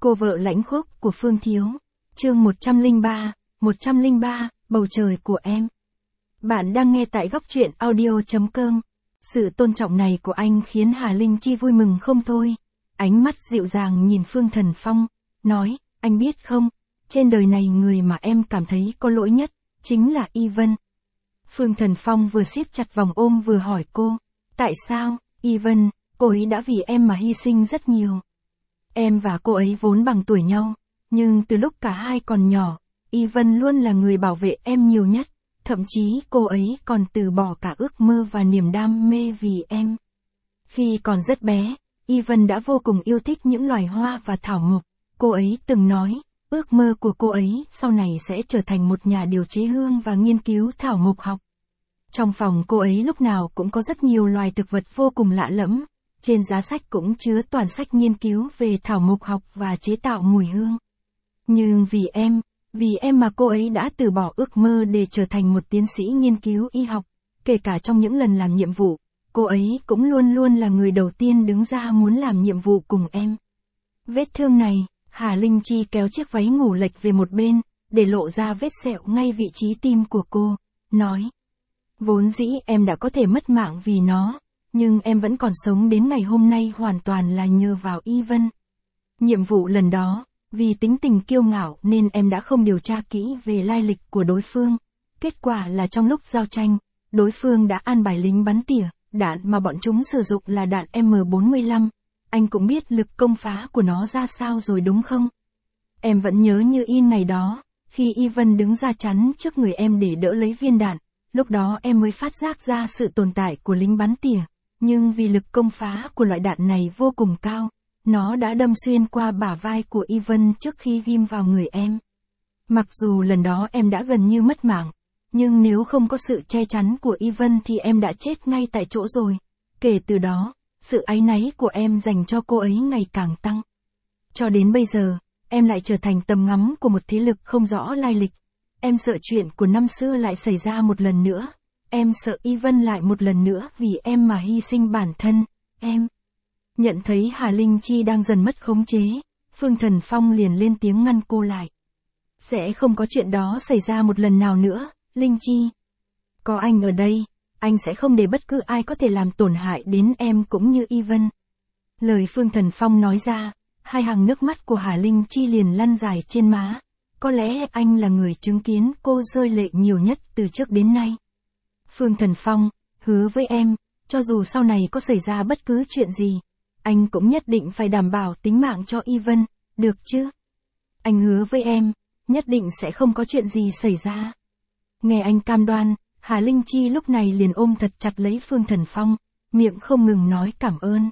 Cô vợ lãnh khốc của Phương Thiếu. Chương 103, bầu trời của em. Bạn đang nghe tại góc truyện audio.com. Sự tôn trọng này của anh khiến Hà Linh Chi vui mừng không thôi. Ánh mắt dịu dàng nhìn Phương Thần Phong, nói, anh biết không, trên đời này người mà em cảm thấy có lỗi nhất, chính là Y Vân. Phương Thần Phong vừa siết chặt vòng ôm vừa hỏi cô, tại sao, Y Vân, cô ấy đã vì em mà hy sinh rất nhiều. Em và cô ấy vốn bằng tuổi nhau, nhưng từ lúc cả hai còn nhỏ, Y Vân luôn là người bảo vệ em nhiều nhất, thậm chí cô ấy còn từ bỏ cả ước mơ và niềm đam mê vì em. Khi còn rất bé, Y Vân đã vô cùng yêu thích những loài hoa và thảo mộc, cô ấy từng nói, ước mơ của cô ấy sau này sẽ trở thành một nhà điều chế hương và nghiên cứu thảo mộc học. Trong phòng cô ấy lúc nào cũng có rất nhiều loài thực vật vô cùng lạ lẫm. Trên giá sách cũng chứa toàn sách nghiên cứu về thảo mộc học và chế tạo mùi hương. Nhưng vì em mà cô ấy đã từ bỏ ước mơ để trở thành một tiến sĩ nghiên cứu y học. Kể cả trong những lần làm nhiệm vụ, cô ấy cũng luôn luôn là người đầu tiên đứng ra muốn làm nhiệm vụ cùng em. Vết thương này, Hà Linh Chi kéo chiếc váy ngủ lệch về một bên, để lộ ra vết sẹo ngay vị trí tim của cô, nói. Vốn dĩ em đã có thể mất mạng vì nó. Nhưng em vẫn còn sống đến ngày hôm nay hoàn toàn là nhờ vào Y Vân. Nhiệm vụ lần đó, vì tính tình kiêu ngạo nên em đã không điều tra kỹ về lai lịch của đối phương. Kết quả là trong lúc giao tranh, đối phương đã an bài lính bắn tỉa, đạn mà bọn chúng sử dụng là đạn M45. Anh cũng biết lực công phá của nó ra sao rồi đúng không? Em vẫn nhớ như in ngày đó, khi Y Vân đứng ra chắn trước người em để đỡ lấy viên đạn, lúc đó em mới phát giác ra sự tồn tại của lính bắn tỉa. Nhưng vì lực công phá của loại đạn này vô cùng cao, nó đã đâm xuyên qua bả vai của Y Vân trước khi ghim vào người em. Mặc dù lần đó em đã gần như mất mạng, nhưng nếu không có sự che chắn của Y Vân thì em đã chết ngay tại chỗ rồi. Kể từ đó, sự áy náy của em dành cho cô ấy ngày càng tăng. Cho đến bây giờ, em lại trở thành tầm ngắm của một thế lực không rõ lai lịch. Em sợ chuyện của năm xưa lại xảy ra một lần nữa. Em sợ Y Vân lại một lần nữa vì em mà hy sinh bản thân, em. Nhận thấy Hà Linh Chi đang dần mất khống chế, Phương Thần Phong liền lên tiếng ngăn cô lại. Sẽ không có chuyện đó xảy ra một lần nào nữa, Linh Chi. Có anh ở đây, anh sẽ không để bất cứ ai có thể làm tổn hại đến em cũng như Y Vân. Lời Phương Thần Phong nói ra, hai hàng nước mắt của Hà Linh Chi liền lăn dài trên má. Có lẽ anh là người chứng kiến cô rơi lệ nhiều nhất từ trước đến nay. Phương Thần Phong, hứa với em, cho dù sau này có xảy ra bất cứ chuyện gì, anh cũng nhất định phải đảm bảo tính mạng cho Y Vân, được chứ? Anh hứa với em, nhất định sẽ không có chuyện gì xảy ra. Nghe anh cam đoan, Hà Linh Chi lúc này liền ôm thật chặt lấy Phương Thần Phong, miệng không ngừng nói cảm ơn.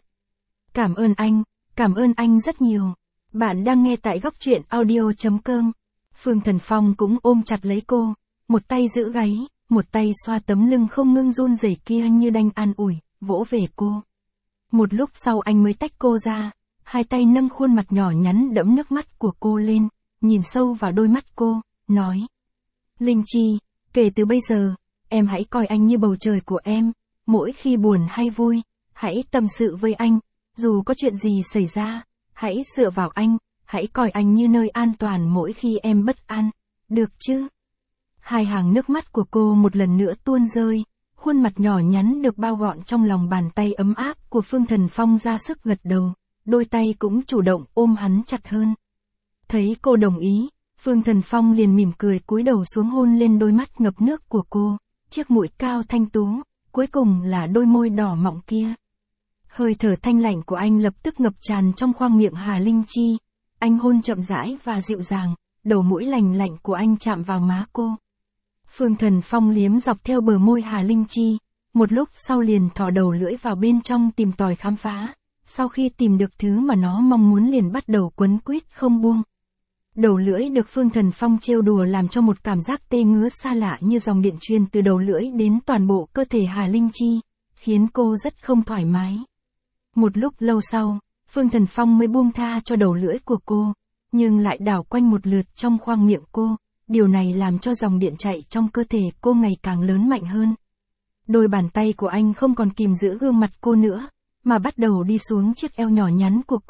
Cảm ơn anh rất nhiều. Bạn đang nghe tại góc truyện audio.com. Phương Thần Phong cũng ôm chặt lấy cô, một tay giữ gáy. Một tay xoa tấm lưng không ngưng run rẩy kia như đanh an ủi, vỗ về cô. Một lúc sau anh mới tách cô ra, hai tay nâng khuôn mặt nhỏ nhắn đẫm nước mắt của cô lên, nhìn sâu vào đôi mắt cô, nói. Linh Chi, kể từ bây giờ, em hãy coi anh như bầu trời của em, mỗi khi buồn hay vui, hãy tâm sự với anh, dù có chuyện gì xảy ra, hãy dựa vào anh, hãy coi anh như nơi an toàn mỗi khi em bất an, được chứ? Hai hàng nước mắt của cô một lần nữa tuôn rơi, khuôn mặt nhỏ nhắn được bao gọn trong lòng bàn tay ấm áp của Phương Thần Phong ra sức gật đầu, đôi tay cũng chủ động ôm hắn chặt hơn. Thấy cô đồng ý, Phương Thần Phong liền mỉm cười cúi đầu xuống hôn lên đôi mắt ngập nước của cô, chiếc mũi cao thanh tú, cuối cùng là đôi môi đỏ mọng kia. Hơi thở thanh lạnh của anh lập tức ngập tràn trong khoang miệng Hà Linh Chi, anh hôn chậm rãi và dịu dàng, đầu mũi lành lạnh của anh chạm vào má cô. Phương Thần Phong liếm dọc theo bờ môi Hà Linh Chi, một lúc sau liền thò đầu lưỡi vào bên trong tìm tòi khám phá, sau khi tìm được thứ mà nó mong muốn liền bắt đầu quấn quýt không buông. Đầu lưỡi được Phương Thần Phong trêu đùa làm cho một cảm giác tê ngứa xa lạ như dòng điện truyền từ đầu lưỡi đến toàn bộ cơ thể Hà Linh Chi, khiến cô rất không thoải mái. Một lúc lâu sau, Phương Thần Phong mới buông tha cho đầu lưỡi của cô, nhưng lại đảo quanh một lượt trong khoang miệng cô. Điều này làm cho dòng điện chạy trong cơ thể cô ngày càng lớn mạnh hơn. Đôi bàn tay của anh không còn kìm giữ gương mặt cô nữa, mà bắt đầu đi xuống chiếc eo nhỏ nhắn của cô,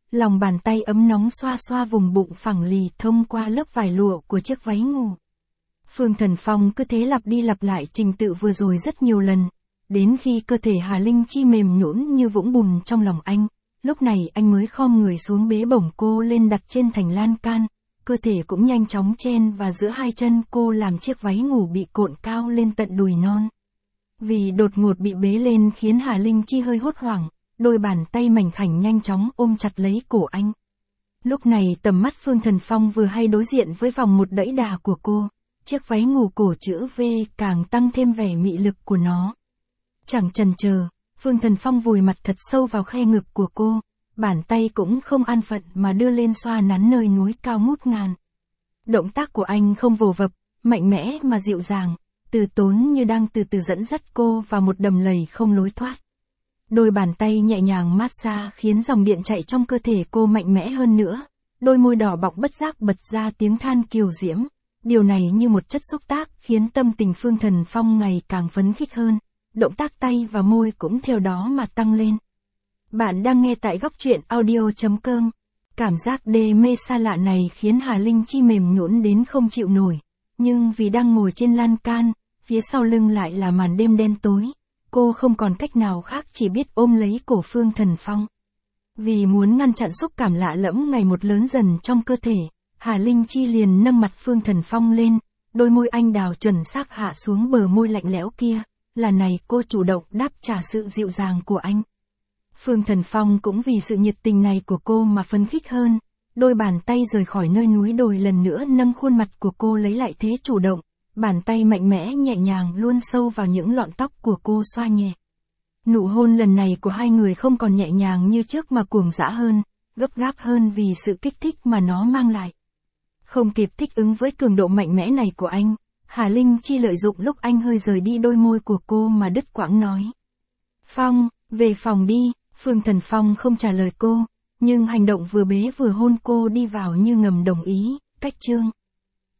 lòng bàn tay ấm nóng xoa xoa vùng bụng phẳng lì thông qua lớp vải lụa của chiếc váy ngủ. Phương Thần Phong cứ thế lặp đi lặp lại trình tự vừa rồi rất nhiều lần, đến khi cơ thể Hà Linh Chi mềm nhũn như vũng bùn trong lòng anh, lúc này anh mới khom người xuống bế bổng cô lên đặt trên thành lan can, cơ thể cũng nhanh chóng chen và giữa hai chân cô làm chiếc váy ngủ bị cộn cao lên tận đùi non. Vì đột ngột bị bế lên khiến Hà Linh Chi hơi hốt hoảng, đôi bàn tay mảnh khảnh nhanh chóng ôm chặt lấy cổ anh. Lúc này tầm mắt Phương Thần Phong vừa hay đối diện với vòng một đẫy đà của cô, chiếc váy ngủ cổ chữ V càng tăng thêm vẻ mị lực của nó. Chẳng chần chờ, Phương Thần Phong vùi mặt thật sâu vào khe ngực của cô, bàn tay cũng không an phận mà đưa lên xoa nắn nơi núi cao ngút ngàn. Động tác của anh không vồ vập, mạnh mẽ mà dịu dàng, từ tốn như đang từ từ dẫn dắt cô vào một đầm lầy không lối thoát. Đôi bàn tay nhẹ nhàng massage khiến dòng điện chạy trong cơ thể cô mạnh mẽ hơn nữa, đôi môi đỏ bọc bất giác bật ra tiếng than kiều diễm. Điều này như một chất xúc tác khiến tâm tình Phương Thần Phong ngày càng phấn khích hơn, động tác tay và môi cũng theo đó mà tăng lên. Bạn đang nghe tại góc truyện audio.com. Cảm giác đê mê xa lạ này khiến Hà Linh Chi mềm nhũn đến không chịu nổi, nhưng vì đang ngồi trên lan can, phía sau lưng lại là màn đêm đen tối, cô không còn cách nào khác chỉ biết ôm lấy cổ Phương Thần Phong. Vì muốn ngăn chặn xúc cảm lạ lẫm ngày một lớn dần trong cơ thể, Hà Linh Chi liền nâng mặt Phương Thần Phong lên, đôi môi anh đào chuẩn xác hạ xuống bờ môi lạnh lẽo kia, lần này cô chủ động đáp trả sự dịu dàng của anh. Phương Thần Phong cũng vì sự nhiệt tình này của cô mà phấn khích hơn, đôi bàn tay rời khỏi nơi núi đồi lần nữa nâng khuôn mặt của cô lấy lại thế chủ động, bàn tay mạnh mẽ nhẹ nhàng luôn sâu vào những lọn tóc của cô xoa nhẹ. Nụ hôn lần này của hai người không còn nhẹ nhàng như trước mà cuồng dã hơn, gấp gáp hơn vì sự kích thích mà nó mang lại. Không kịp thích ứng với cường độ mạnh mẽ này của anh, Hà Linh Chi lợi dụng lúc anh hơi rời đi đôi môi của cô mà đứt quãng nói. Phong, về phòng đi. Phương Thần Phong không trả lời cô, nhưng hành động vừa bế vừa hôn cô đi vào như ngầm đồng ý. Cách chương